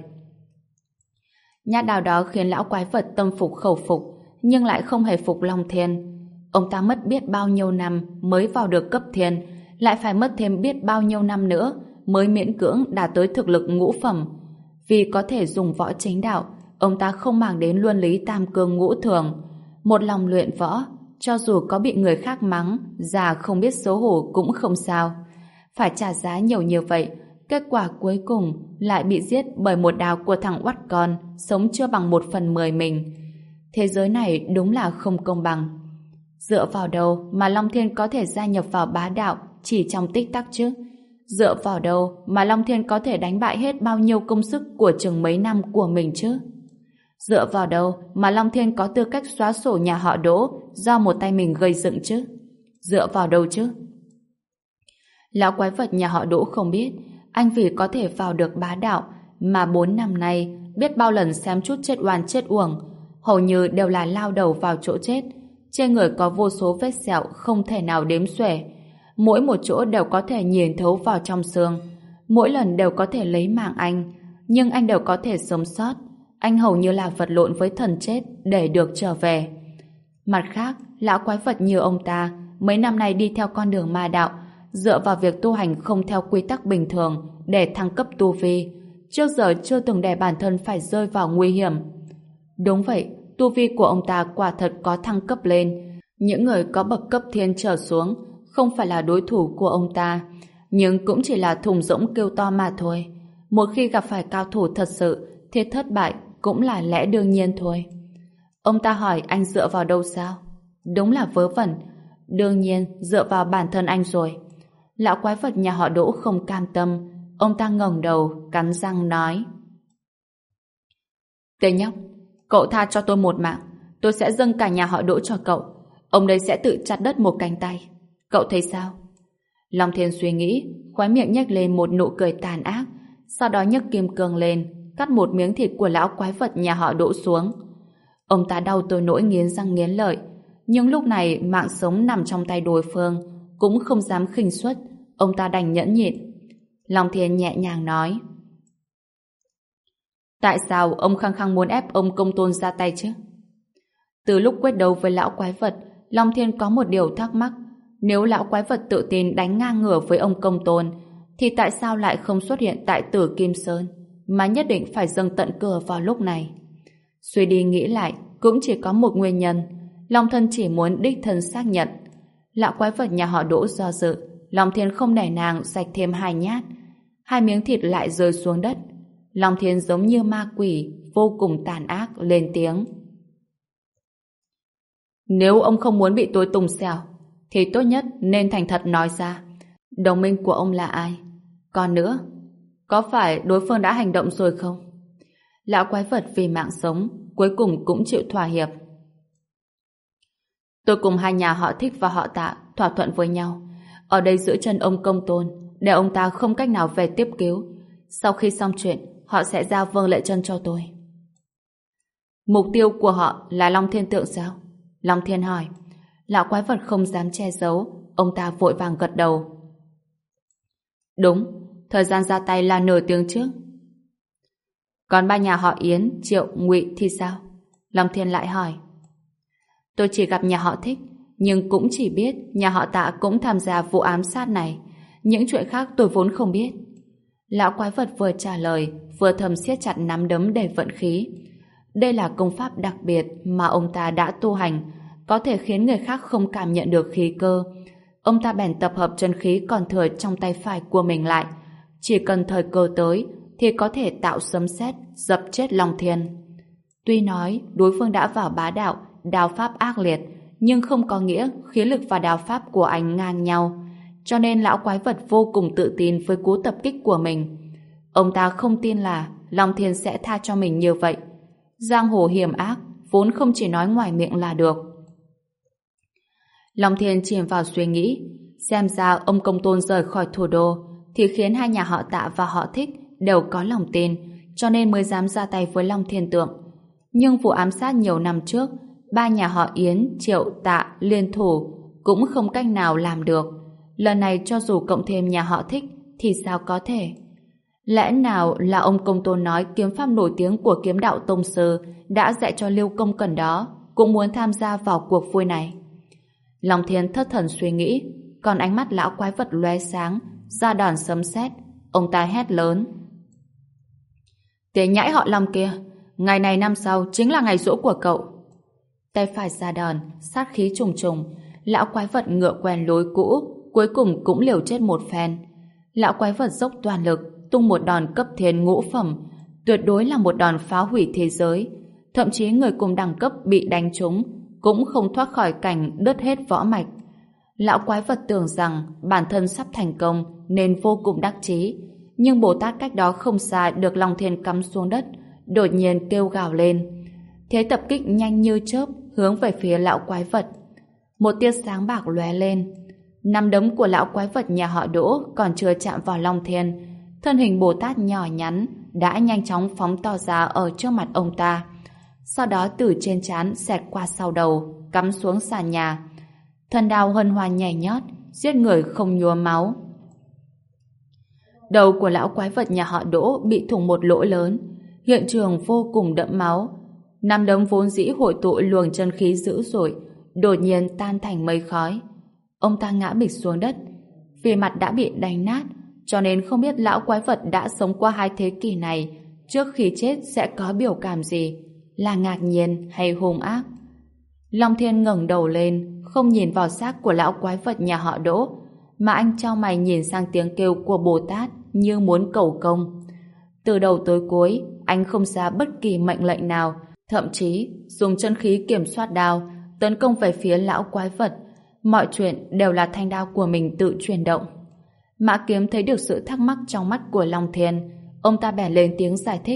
Nhát đao đó khiến lão quái vật tâm phục khẩu phục, nhưng lại không hề phục Long Thiên. Ông ta mất biết bao nhiêu năm mới vào được cấp thiên, lại phải mất thêm biết bao nhiêu năm nữa mới miễn cưỡng đạt tới thực lực ngũ phẩm. Vì có thể dùng võ chính đạo, ông ta không màng đến luân lý tam cương ngũ thường. Một lòng luyện võ, cho dù có bị người khác mắng, già không biết xấu hổ cũng không sao. Phải trả giá nhiều như vậy, kết quả cuối cùng lại bị giết bởi một đao của thằng oắt con, sống chưa bằng một phần mười mình. Thế giới này đúng là không công bằng. Dựa vào đâu mà Long Thiên có thể gia nhập vào bá đạo chỉ trong tích tắc chứ? Dựa vào đâu mà Long Thiên có thể đánh bại hết bao nhiêu công sức của chừng mấy năm của mình chứ? Dựa vào đâu mà Long Thiên có tư cách xóa sổ nhà họ Đỗ do một tay mình gây dựng chứ? Dựa vào đâu chứ? Lão quái vật nhà họ Đỗ không biết, anh vì có thể vào được bá đạo mà bốn năm nay biết bao lần xem chút chết oan chết uổng, hầu như đều là lao đầu vào chỗ chết. Trên người có vô số vết sẹo không thể nào đếm xuể, mỗi một chỗ đều có thể nhìn thấu vào trong xương, mỗi lần đều có thể lấy mạng anh, nhưng anh đều có thể sống sót. Anh hầu như là vật lộn với thần chết để được trở về. Mặt khác, lão quái vật như ông ta mấy năm nay đi theo con đường ma đạo, dựa vào việc tu hành không theo quy tắc bình thường để thăng cấp tu vi, trước giờ chưa từng để bản thân phải rơi vào nguy hiểm. Đúng vậy, tu vi của ông ta quả thật có thăng cấp lên. Những người có bậc cấp thiên trở xuống không phải là đối thủ của ông ta, nhưng cũng chỉ là thùng rỗng kêu to mà thôi. Một khi gặp phải cao thủ thật sự thì thất bại cũng là lẽ đương nhiên thôi. Ông ta hỏi anh dựa vào đâu sao? Đúng là vớ vẩn. Đương nhiên dựa vào bản thân anh rồi. Lão quái vật nhà họ Đỗ không cam tâm. Ông ta ngẩng đầu, cắn răng nói: Tên nhóc, cậu tha cho tôi một mạng, tôi sẽ dâng cả nhà họ Đỗ cho cậu. Ông đây sẽ tự chặt đất một cánh tay. Cậu thấy sao? Long Thiên suy nghĩ, khóe miệng nhếch lên một nụ cười tàn ác, sau đó nhấc kim cương lên, cắt một miếng thịt của lão quái vật nhà họ Đỗ xuống. Ông ta đau tới nỗi nghiến răng nghiến lợi, nhưng lúc này mạng sống nằm trong tay đối phương, cũng không dám khinh suất. Ông ta đành nhẫn nhịn. Long Thiên nhẹ nhàng nói: Tại sao ông khăng khăng muốn ép ông Công Tôn ra tay chứ? Từ lúc quyết đấu với lão quái vật, Long Thiên có một điều thắc mắc. Nếu lão quái vật tự tin đánh ngang ngửa với ông Công Tôn, thì tại sao lại không xuất hiện tại Tử Kim Sơn, mà nhất định phải dâng tận cửa vào lúc này? Suy đi nghĩ lại, cũng chỉ có một nguyên nhân. Long Thân chỉ muốn đích thân xác nhận. Lão quái vật nhà họ Đỗ do dự, Long Thiên không nể nàng rạch thêm hai nhát. Hai miếng thịt lại rơi xuống đất. Long Thiên giống như ma quỷ, vô cùng tàn ác, lên tiếng: Nếu ông không muốn bị tôi tùng xẻo, thì tốt nhất nên thành thật nói ra. Đồng minh của ông là ai? Còn nữa, có phải đối phương đã hành động rồi không? Lão quái vật vì mạng sống, cuối cùng cũng chịu thỏa hiệp. Tôi cùng hai nhà họ Thích và họ Tạ thỏa thuận với nhau, ở đây giữ chân ông Công Tôn, để ông ta không cách nào về tiếp cứu. Sau khi xong chuyện, họ sẽ giao Vương Lệ Chân cho tôi. Mục tiêu của họ là Long Thiên Tượng sao? Long Thiên hỏi. Lão quái vật không dám che giấu, ông ta vội vàng gật đầu. Đúng, thời gian ra tay là nửa tiếng trước. Còn ba nhà họ Yến, Triệu, Ngụy thì sao? Long Thiên lại hỏi. Tôi chỉ gặp nhà họ Thích, nhưng cũng chỉ biết nhà họ Tạ cũng tham gia vụ ám sát này. Những chuyện khác tôi vốn không biết. Lão quái vật vừa trả lời, vừa thầm siết chặt nắm đấm để vận khí. Đây là công pháp đặc biệt mà ông ta đã tu hành, có thể khiến người khác không cảm nhận được khí cơ. Ông ta bèn tập hợp chân khí còn thừa trong tay phải của mình lại. Chỉ cần thời cơ tới thì có thể tạo sấm sét dập chết Long Thiên. Tuy nói đối phương đã vào bá đạo, đao pháp ác liệt, nhưng không có nghĩa khí lực và đao pháp của anh ngang nhau. Cho nên lão quái vật vô cùng tự tin với cú tập kích của mình. Ông ta không tin là Long Thiên sẽ tha cho mình như vậy. Giang hồ hiểm ác, vốn không chỉ nói ngoài miệng là được. Long Thiên chìm vào suy nghĩ, xem ra ông công tôn rời khỏi thủ đô thì khiến hai nhà họ Tạ và họ Thích đều có lòng tin, cho nên mới dám ra tay với Long Thiên Tượng. Nhưng vụ ám sát nhiều năm trước, ba nhà họ Yến, Triệu, Tạ liên thủ cũng không cách nào làm được. Lần này cho dù cộng thêm nhà họ Thích thì sao có thể? Lẽ nào là ông công tôn nói kiếm pháp nổi tiếng của kiếm đạo tông sư đã dạy cho Lưu Công Cẩn đó cũng muốn tham gia vào cuộc vui này? Long Thiên thất thần suy nghĩ, còn ánh mắt lão quái vật lóe sáng, ra đòn sấm sét. Ông ta hét lớn: "Tên nhãi họ Long kia, ngày này năm sau chính là ngày giỗ của cậu." Tay phải ra đòn, sát khí trùng trùng, lão quái vật ngựa quen lối cũ, cuối cùng cũng liều chết một phen. Lão quái vật dốc toàn lực, tung một đòn cấp thiên ngũ phẩm, tuyệt đối là một đòn phá hủy thế giới. Thậm chí người cùng đẳng cấp bị đánh trúng cũng không thoát khỏi cảnh đứt hết võ mạch. Lão quái vật tưởng rằng bản thân sắp thành công nên vô cùng đắc chí, nhưng Bồ Tát cách đó không xa được Long Thiên cắm xuống đất, đột nhiên kêu gào lên. Thế tập kích nhanh như chớp hướng về phía lão quái vật. Một tia sáng bạc lóe lên. Nắm đấm của lão quái vật nhà họ Đỗ còn chưa chạm vào Long Thiên, thân hình Bồ Tát nhỏ nhắn đã nhanh chóng phóng to ra ở trước mặt ông ta. Sau đó từ trên trán xẹt qua sau đầu, cắm xuống sàn nhà. Thần đao hân hoan nhảy nhót, giết người không nhúa máu. Đầu của lão quái vật nhà họ Đỗ bị thủng một lỗ lớn, hiện trường vô cùng đẫm máu. Nắm đấm vốn dĩ hội tụ luồng chân khí dữ dội, đột nhiên tan thành mây khói. Ông ta ngã bịch xuống đất, vì mặt đã bị đánh nát, cho nên không biết lão quái vật đã sống qua hai thế kỷ này, trước khi chết sẽ có biểu cảm gì, là ngạc nhiên hay hung ác. Long Thiên ngẩng đầu lên, không nhìn vào xác của lão quái vật nhà họ Đỗ, mà anh chau mày nhìn sang tiếng kêu của Bồ Tát như muốn cầu công. Từ đầu tới cuối, anh không ra bất kỳ mệnh lệnh nào, thậm chí dùng chân khí kiểm soát đao, tấn công về phía lão quái vật. Mọi chuyện đều là thanh đao của mình tự chuyển động. Mã Kiếm thấy được sự thắc mắc trong mắt của Long Thiên, ông ta bèn lên tiếng giải thích.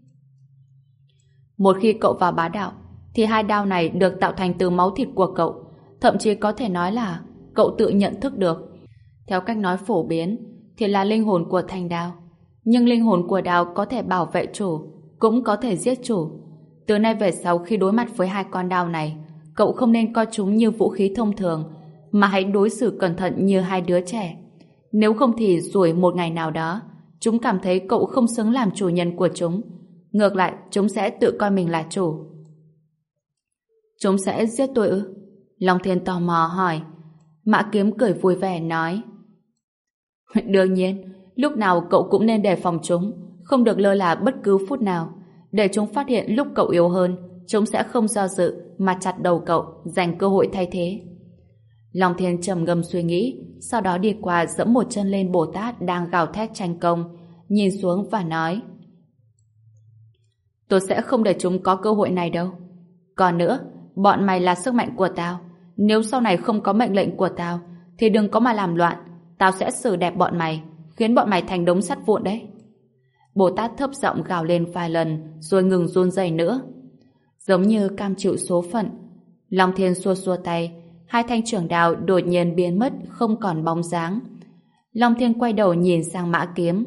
Một khi cậu vào bá đạo, thì hai đao này được tạo thành từ máu thịt của cậu, thậm chí có thể nói là cậu tự nhận thức được. Theo cách nói phổ biến, thì là linh hồn của thanh đao. Nhưng linh hồn của đao có thể bảo vệ chủ, cũng có thể giết chủ. Từ nay về sau khi đối mặt với hai con đao này, cậu không nên coi chúng như vũ khí thông thường, mà hãy đối xử cẩn thận như hai đứa trẻ. Nếu không thì rồi một ngày nào đó, chúng cảm thấy cậu không xứng làm chủ nhân của chúng. Ngược lại, chúng sẽ tự coi mình là chủ. Chúng sẽ giết tôi ư? Long Thiên tò mò hỏi. Mã Kiếm cười vui vẻ nói. Đương nhiên, lúc nào cậu cũng nên đề phòng chúng, không được lơ là bất cứ phút nào. Để chúng phát hiện lúc cậu yếu hơn, chúng sẽ không do dự mà chặt đầu cậu, giành cơ hội thay thế. Long Thiên trầm ngâm suy nghĩ, sau đó đi qua dẫm một chân lên Bồ Tát đang gào thét tranh công, nhìn xuống và nói. Tôi sẽ không để chúng có cơ hội này đâu. Còn nữa, bọn mày là sức mạnh của tao. Nếu sau này không có mệnh lệnh của tao, thì đừng có mà làm loạn. Tao sẽ xử đẹp bọn mày, khiến bọn mày thành đống sắt vụn đấy. Bồ Tát thấp giọng gào lên vài lần, rồi ngừng run rẩy nữa. Giống như cam chịu số phận. Long Thiên xua xua tay, hai thanh trưởng đao đột nhiên biến mất, không còn bóng dáng. Long Thiên quay đầu nhìn sang Mã Kiếm.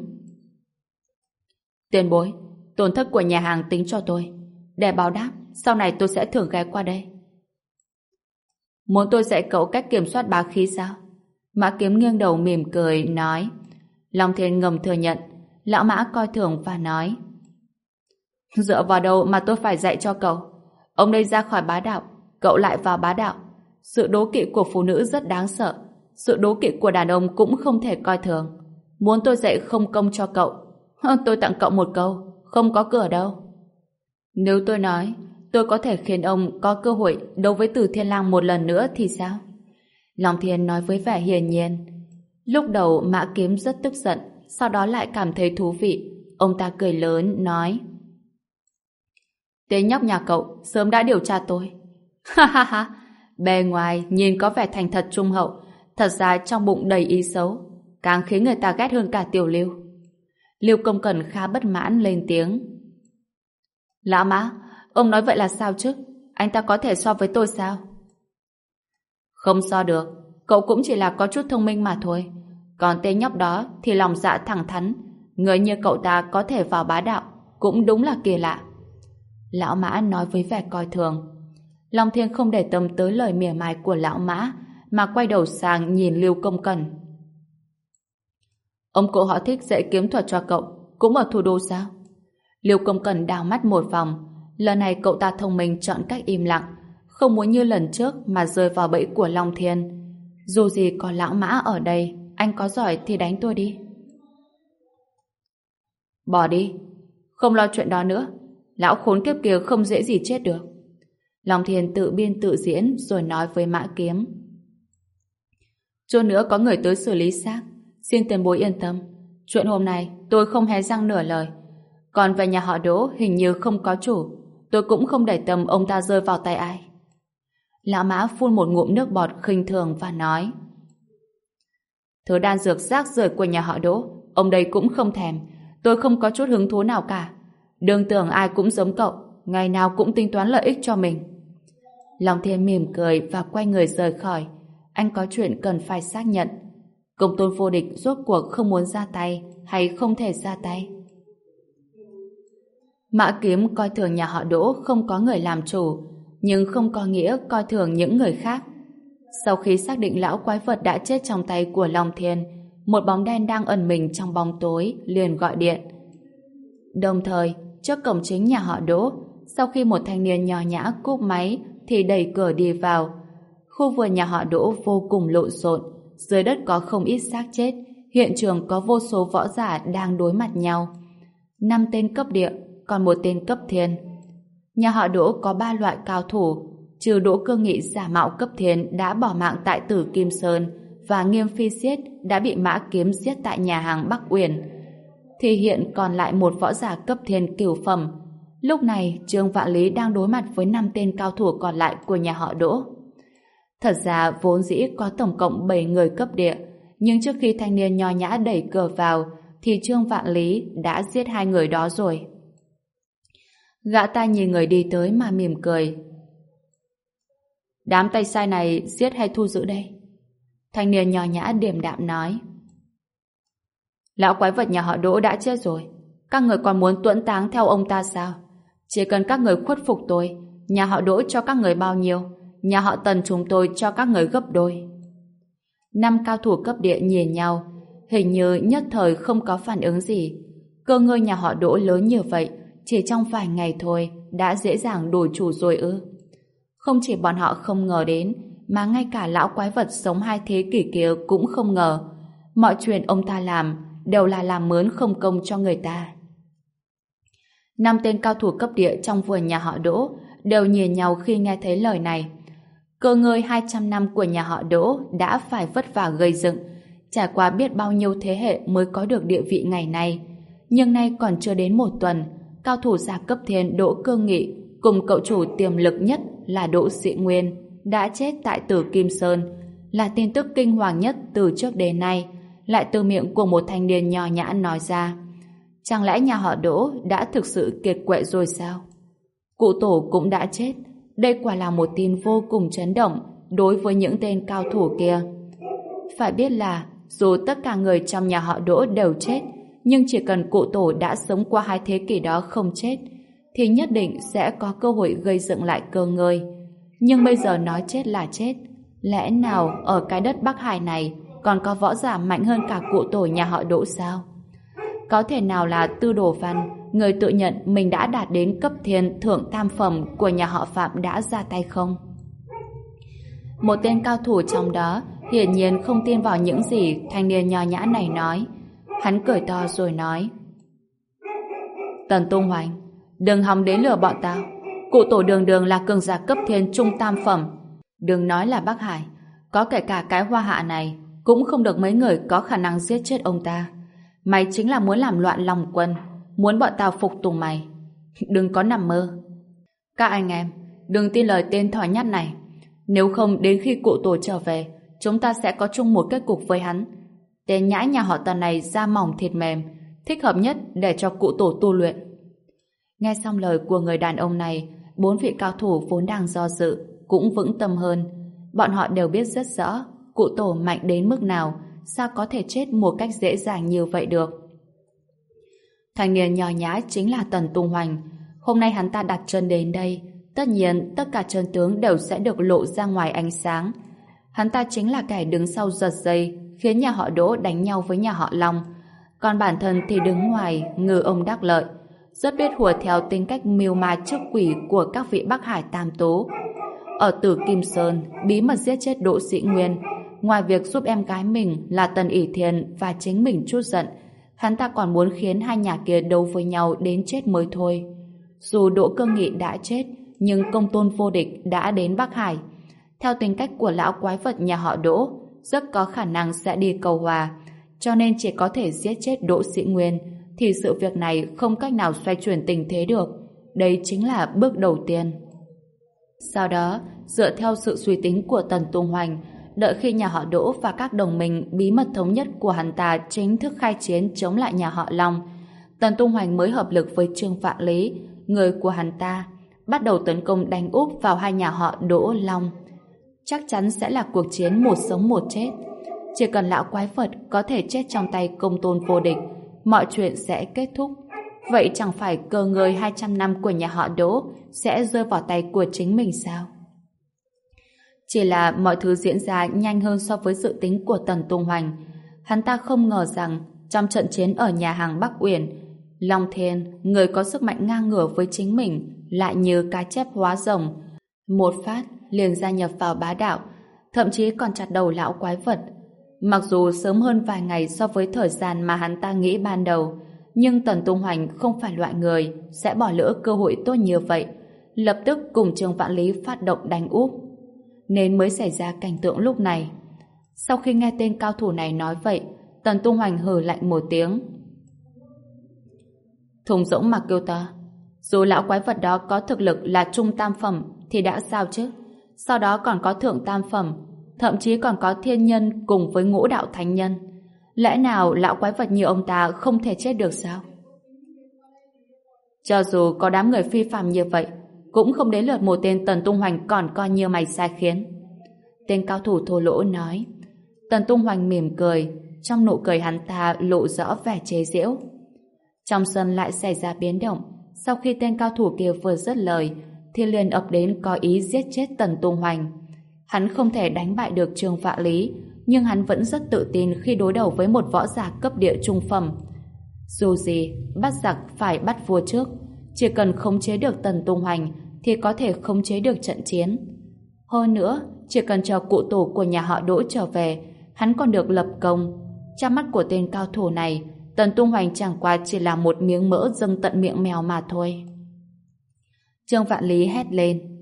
Tiền bối, tổn thất của nhà hàng tính cho tôi. Để báo đáp, sau này tôi sẽ thường ghé qua đây. Muốn tôi dạy cậu cách kiểm soát bá khí sao? Mã Kiếm nghiêng đầu mỉm cười, nói. Long Thiên ngầm thừa nhận. Lão Mã coi thường và nói. Dựa vào đâu mà tôi phải dạy cho cậu? Ông đây ra khỏi bá đạo, cậu lại vào bá đạo. Sự đố kỵ của phụ nữ rất đáng sợ. Sự đố kỵ của đàn ông cũng không thể coi thường. Muốn tôi dạy không công cho cậu, tôi tặng cậu một câu, không có cửa đâu. Nếu tôi nói tôi có thể khiến ông có cơ hội đấu với Từ Thiên Lang một lần nữa thì sao? Long Thiên nói với vẻ hiền nhiên. Lúc đầu Mã Kiếm rất tức giận, sau đó lại cảm thấy thú vị. Ông ta cười lớn, nói. Tên nhóc nhà cậu sớm đã điều tra tôi. Ha ha ha, Bề ngoài nhìn có vẻ thành thật trung hậu, thật ra trong bụng đầy ý xấu, càng khiến người ta ghét hơn cả Tiểu Lưu. Lưu Công Cẩn khá bất mãn lên tiếng. Lão Mã, ông nói vậy là sao chứ? Anh ta có thể so với tôi sao? Không so được, cậu cũng chỉ là có chút thông minh mà thôi. Còn tên nhóc đó thì lòng dạ thẳng thắn, người như cậu ta có thể vào bá đạo, cũng đúng là kỳ lạ. Lão Mã nói với vẻ coi thường. Long Thiên không để tâm tới lời mỉa mai của Lão Mã, mà quay đầu sang nhìn Lưu Công Cẩn. Ông cụ họ Thích dạy kiếm thuật cho cậu, cũng ở thủ đô sao? Lưu Công Cẩn đảo mắt một vòng. Lần này cậu ta thông minh chọn cách im lặng, không muốn như lần trước mà rơi vào bẫy của Long Thiên. Dù gì có Lão Mã ở đây, anh có giỏi thì đánh tôi đi. Bỏ đi, không lo chuyện đó nữa. Lão khốn kiếp kia không dễ gì chết được. Long Thiên tự biên tự diễn rồi nói với Mã Kiếm. Chút nữa có người tới xử lý xác, xin tiền bối yên tâm. Chuyện hôm nay tôi không hé răng nửa lời. Còn về nhà họ Đỗ hình như không có chủ, tôi cũng không để tâm ông ta rơi vào tay ai. Lão Mã phun một ngụm nước bọt khinh thường và nói: Thứ đan dược rác rưởi của nhà họ Đỗ, ông đây cũng không thèm. Tôi không có chút hứng thú nào cả. Đừng tưởng ai cũng giống cậu, ngày nào cũng tính toán lợi ích cho mình. Long Thiên mỉm cười và quay người rời khỏi. Anh có chuyện cần phải xác nhận. Công tôn vô địch rốt cuộc không muốn ra tay hay không thể ra tay. Mã Kiếm coi thường nhà họ Đỗ không có người làm chủ, nhưng không có nghĩa coi thường những người khác. Sau khi xác định lão quái vật đã chết trong tay của Long Thiên, một bóng đen đang ẩn mình trong bóng tối liền gọi điện. Đồng thời, trước cổng chính nhà họ Đỗ, sau khi một thanh niên nho nhã cúp máy thì đẩy cửa đi vào. Khu vườn nhà họ Đỗ vô cùng lộn xộn, dưới đất có không ít xác chết, hiện trường có vô số võ giả đang đối mặt nhau. Năm tên cấp địa, còn một tên cấp thiên. Nhà họ Đỗ có ba loại cao thủ, trừ Đỗ Cương Nghị giả mạo cấp thiên đã bỏ mạng tại Tử Kim Sơn và Nghiêm Phi Siết đã bị Mã Kiếm giết tại nhà hàng Bắc Uyển, thì hiện còn lại một võ giả cấp thiên cửu phẩm. Lúc này Trương Vạn Lý đang đối mặt với năm tên cao thủ còn lại của nhà họ Đỗ. Thật ra vốn dĩ có tổng cộng bảy người cấp địa, nhưng trước khi thanh niên nho nhã đẩy cửa vào thì Trương Vạn Lý đã giết hai người đó rồi. Gã ta nhìn người đi tới mà mỉm cười. Đám tay sai này giết hay thu giữ đây? Thanh niên nho nhã điềm đạm nói. Lão quái vật nhà họ Đỗ đã chết rồi, các người còn muốn tuẫn táng theo ông ta sao? Chỉ cần các người khuất phục tôi, nhà họ Đỗ cho các người bao nhiêu, nhà họ Tần chúng tôi cho các người gấp đôi. Năm cao thủ cấp địa nhìn nhau, hình như nhất thời không có phản ứng gì. Cơ ngơi nhà họ Đỗ lớn như vậy, chỉ trong vài ngày thôi đã dễ dàng đổi chủ rồi ư? Không chỉ bọn họ không ngờ đến, mà ngay cả lão quái vật sống hai thế kỷ kia cũng không ngờ. Mọi chuyện ông ta làm đều là làm mướn không công cho người ta. Năm tên cao thủ cấp địa trong vườn nhà họ Đỗ đều nhìn nhau khi nghe thấy lời này. Cơ ngơi hai trăm năm của nhà họ Đỗ đã phải vất vả gây dựng, trải qua biết bao nhiêu thế hệ mới có được địa vị ngày nay. Nhưng nay còn chưa đến một tuần, cao thủ giả cấp thiên Đỗ Cương Nghị cùng cậu chủ tiềm lực nhất là Đỗ Sĩ Nguyên đã chết tại Tử Kim Sơn, là tin tức kinh hoàng nhất từ trước đến nay, lại từ miệng của một thanh niên nho nhã nói ra. Chẳng lẽ nhà họ Đỗ đã thực sự kiệt quệ rồi sao? Cụ tổ cũng đã chết. Đây quả là một tin vô cùng chấn động đối với những tên cao thủ kia. Phải biết là dù tất cả người trong nhà họ Đỗ đều chết, nhưng chỉ cần cụ tổ đã sống qua hai thế kỷ đó không chết, thì nhất định sẽ có cơ hội gây dựng lại cơ ngơi. Nhưng bây giờ nói chết là chết. Lẽ nào ở cái đất Bắc Hải này còn có võ giả mạnh hơn cả cụ tổ nhà họ Đỗ sao? Có thể nào là Tư Đồ Văn, người tự nhận mình đã đạt đến cấp thiên thượng tam phẩm của nhà họ Phạm đã ra tay không? Một tên cao thủ trong đó hiển nhiên không tin vào những gì thanh niên nho nhã này nói. Hắn cười to rồi nói: Tần Tung Hoành, đừng hòng đến lừa bọn tao. Cụ tổ đường đường là cường giả cấp thiên trung tam phẩm. Đừng nói là Bắc Hải, có kể cả cái Hoa Hạ này cũng không được mấy người có khả năng giết chết ông ta. Mày chính là muốn làm loạn lòng quân, muốn bọn tao phục tùng mày. Đừng có nằm mơ. Các anh em, đừng tin lời tên thỏi nhắt này. Nếu không đến khi cụ tổ trở về, chúng ta sẽ có chung một kết cục với hắn. Tên nhãi nhà họ Tần này da mỏng thịt mềm, thích hợp nhất để cho cụ tổ tu luyện. Nghe xong lời của người đàn ông này, bốn vị cao thủ vốn đang do dự cũng vững tâm hơn. Bọn họ đều biết rất rõ cụ tổ mạnh đến mức nào, sao có thể chết một cách dễ dàng như vậy được. Thanh niên nhỏ nhã chính là Tần Tung Hoành. Hôm nay hắn ta đặt chân đến đây, tất nhiên tất cả chân tướng đều sẽ được lộ ra ngoài ánh sáng. Hắn ta chính là kẻ đứng sau giật dây khiến nhà họ Đỗ đánh nhau với nhà họ Long, còn bản thân thì đứng ngoài ngư ông đắc lợi, rất biết hùa theo tính cách mưu ma trước quỷ của các vị Bắc Hải Tam Tố. Ở Tử Kim Sơn bí mật giết chết Đỗ Sĩ Nguyên, ngoài việc giúp em gái mình là Tần ỷ Thiền và chính mình chút giận, hắn ta còn muốn khiến hai nhà kia đấu với nhau đến chết mới thôi. Dù Đỗ Cương Nghị đã chết, nhưng công tôn vô địch đã đến Bắc Hải. Theo tính cách của lão quái vật nhà họ Đỗ, rất có khả năng sẽ đi cầu hòa, cho nên chỉ có thể giết chết Đỗ Sĩ Nguyên, thì sự việc này không cách nào xoay chuyển tình thế được. Đây chính là bước đầu tiên. Sau đó, dựa theo sự suy tính của Tần Tung Hoành, đợi khi nhà họ Đỗ và các đồng minh bí mật thống nhất của hắn ta chính thức khai chiến chống lại nhà họ Long, Tần Tung Hoành mới hợp lực với Trương Vạn Lý, người của hắn ta, bắt đầu tấn công đánh úp vào hai nhà họ Đỗ Long. Chắc chắn sẽ là cuộc chiến một sống một chết. Chỉ cần lão quái vật có thể chết trong tay công tôn vô địch, mọi chuyện sẽ kết thúc. Vậy chẳng phải cờ người hai trăm năm của nhà họ Đỗ sẽ rơi vào tay của chính mình sao? Chỉ là mọi thứ diễn ra nhanh hơn so với dự tính của Tần Tung Hoành. Hắn ta không ngờ rằng trong trận chiến ở nhà hàng Bắc Uyển, Long Thiên, người có sức mạnh ngang ngửa với chính mình, lại như cá chép hóa rồng, một phát liền gia nhập vào bá đạo, thậm chí còn chặt đầu lão quái vật. Mặc dù sớm hơn vài ngày so với thời gian mà hắn ta nghĩ ban đầu, nhưng Tần Tung Hoành không phải loại người sẽ bỏ lỡ cơ hội tốt như vậy, lập tức cùng Trương Vạn Lý phát động đánh úp, nên mới xảy ra cảnh tượng lúc này. Sau khi nghe tên cao thủ này nói vậy, Tần Tung Hoành hừ lạnh một tiếng. Thùng rỗng mà kêu to, dù lão quái vật đó có thực lực là trung tam phẩm thì đã sao chứ, sau đó còn có thượng tam phẩm, thậm chí còn có thiên nhân cùng với ngũ đạo thánh nhân. Lẽ nào lão quái vật như ông ta không thể chết được sao? Cho dù có đám người phi phàm như vậy, cũng không đến lượt một tên Tần Tung Hoành còn coi như mày sai khiến. Tên cao thủ thô lỗ nói. Tần Tung Hoành mỉm cười, trong nụ cười hắn ta lộ rõ vẻ chế giễu. Trong sân lại xảy ra biến động. Sau khi tên cao thủ kia vừa dứt lời, thì liền ập đến có ý giết chết Tần Tung Hoành. Hắn không thể đánh bại được Trương Vạn Lý, nhưng hắn vẫn rất tự tin khi đối đầu với một võ giả cấp địa trung phẩm. Dù gì, bắt giặc phải bắt vua trước. Chỉ cần khống chế được Tần Tung Hoành thì có thể khống chế được trận chiến. Hơn nữa, chỉ cần chờ cụ tổ của nhà họ Đỗ trở về, hắn còn được lập công. Trong mắt của tên cao thủ này, Tần Tung Hoành chẳng qua chỉ là một miếng mỡ dâng tận miệng mèo mà thôi. Trương Vạn Lý hét lên.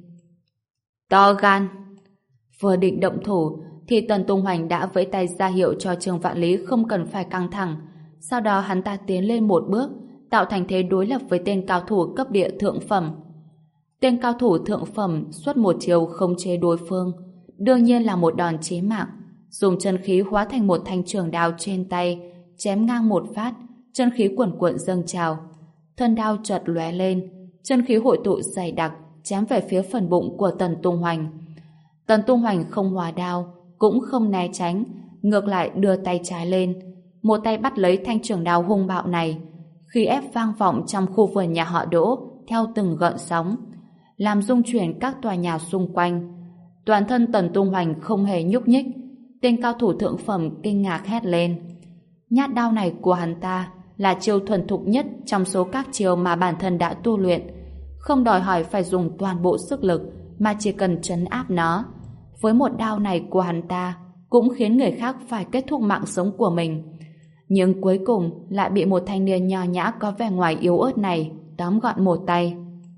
To gan! Vừa định động thủ, thì Tần Tung Hoành đã vẫy tay ra hiệu cho Trương Vạn Lý không cần phải căng thẳng. Sau đó hắn ta tiến lên một bước, tạo thành thế đối lập với tên cao thủ cấp địa thượng phẩm. Tên cao thủ thượng phẩm xuất một chiều khống chế đối phương, đương nhiên là một đòn chí mạng, dùng chân khí hóa thành một thanh trường đao trên tay, chém ngang một phát, chân khí cuồn cuộn dâng trào. Thân đao chợt lóe lên, chân khí hội tụ dày đặc, chém về phía phần bụng của Tần Tung Hoành. Tần Tung Hoành không hóa đao, cũng không né tránh, ngược lại đưa tay trái lên, một tay bắt lấy thanh trường đao hung bạo này. Khí ép vang vọng trong khu vườn nhà họ Đỗ theo từng gợn sóng, làm rung chuyển các tòa nhà xung quanh. Toàn thân Tần Tung Hoành không hề nhúc nhích. Tên cao thủ thượng phẩm kinh ngạc hét lên. Nhát đao này của hắn ta là chiêu thuần thục nhất trong số các chiêu mà bản thân đã tu luyện, không đòi hỏi phải dùng toàn bộ sức lực, mà chỉ cần trấn áp nó. Với một đao này của hắn ta cũng khiến người khác phải kết thúc mạng sống của mình, nhưng cuối cùng lại bị một thanh niên nho nhã có vẻ ngoài yếu ớt này tóm gọn một tay.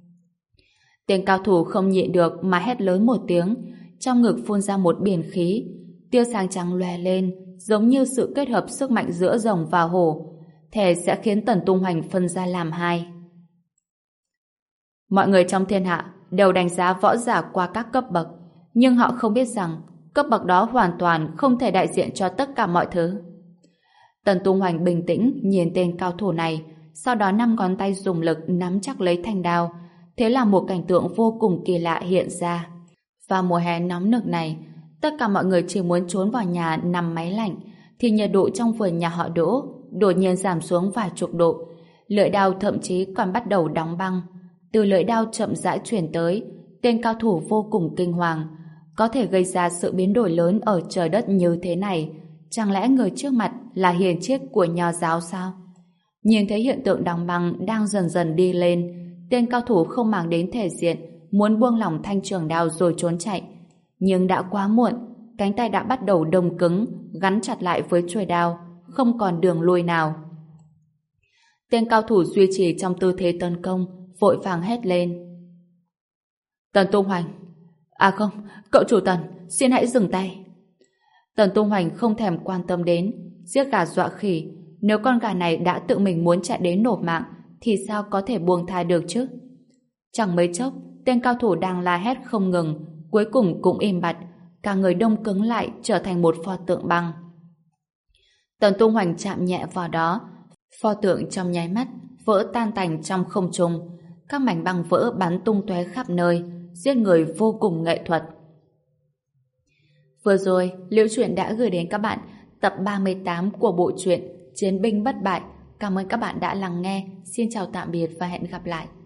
Tên cao thủ không nhịn được mà hét lớn một tiếng, trong ngực phun ra một biển khí, tia sáng trắng lóe lên, giống như sự kết hợp sức mạnh giữa rồng và hổ, thể sẽ khiến Tần Tung Hoành phân ra làm hai. Mọi người trong thiên hạ đều đánh giá võ giả qua các cấp bậc, Nhưng họ không biết rằng cấp bậc đó hoàn toàn không thể đại diện cho tất cả mọi thứ. Tần Tu Hoành bình tĩnh nhìn tên cao thủ này, sau đó năm ngón tay dùng lực nắm chắc lấy thanh đao. Thế là một cảnh tượng vô cùng kỳ lạ hiện ra. Vào mùa hè nóng nực này, tất cả mọi người chỉ muốn trốn vào nhà nằm máy lạnh, thì nhiệt độ trong vườn nhà họ Đỗ đột nhiên giảm xuống vài chục độ. Lưỡi đao thậm chí còn bắt đầu đóng băng. Từ lưỡi đao chậm rãi chuyển tới, tên cao thủ vô cùng kinh hoàng. Có thể gây ra sự biến đổi lớn ở trời đất như thế này. Chẳng lẽ người trước mặt là hiền triết của nho giáo sao? Nhìn thấy hiện tượng đóng băng đang dần dần đi lên, tên cao thủ không màng đến thể diện, muốn buông lỏng thanh trường đao rồi trốn chạy. Nhưng đã quá muộn, cánh tay đã bắt đầu đông cứng, gắn chặt lại với chuôi đao, không còn đường lui nào. Tên cao thủ duy trì trong tư thế tấn công, vội vàng hét lên. Tần Tu Hoành! À không, cậu chủ Tần, xin hãy dừng tay. Tần Tu Hoành không thèm quan tâm đến, giết gà dọa khỉ. Nếu con gà này đã tự mình muốn chạy đến nộp mạng, thì sao có thể buông tha được chứ? Chẳng mấy chốc, tên cao thủ đang la hét không ngừng, cuối cùng cũng im bặt, cả người đông cứng lại trở thành một pho tượng băng. Tần Tu Hoành chạm nhẹ vào đó, pho tượng trong nháy mắt vỡ tan tành trong không trung, các mảnh băng vỡ bắn tung tóe khắp nơi, giết người vô cùng nghệ thuật. Vừa rồi, Liễu Chuyện đã gửi đến các bạn tập ba mươi tám của bộ truyện Chiến binh bất bại. Cảm ơn các bạn đã lắng nghe. Xin chào tạm biệt và hẹn gặp lại.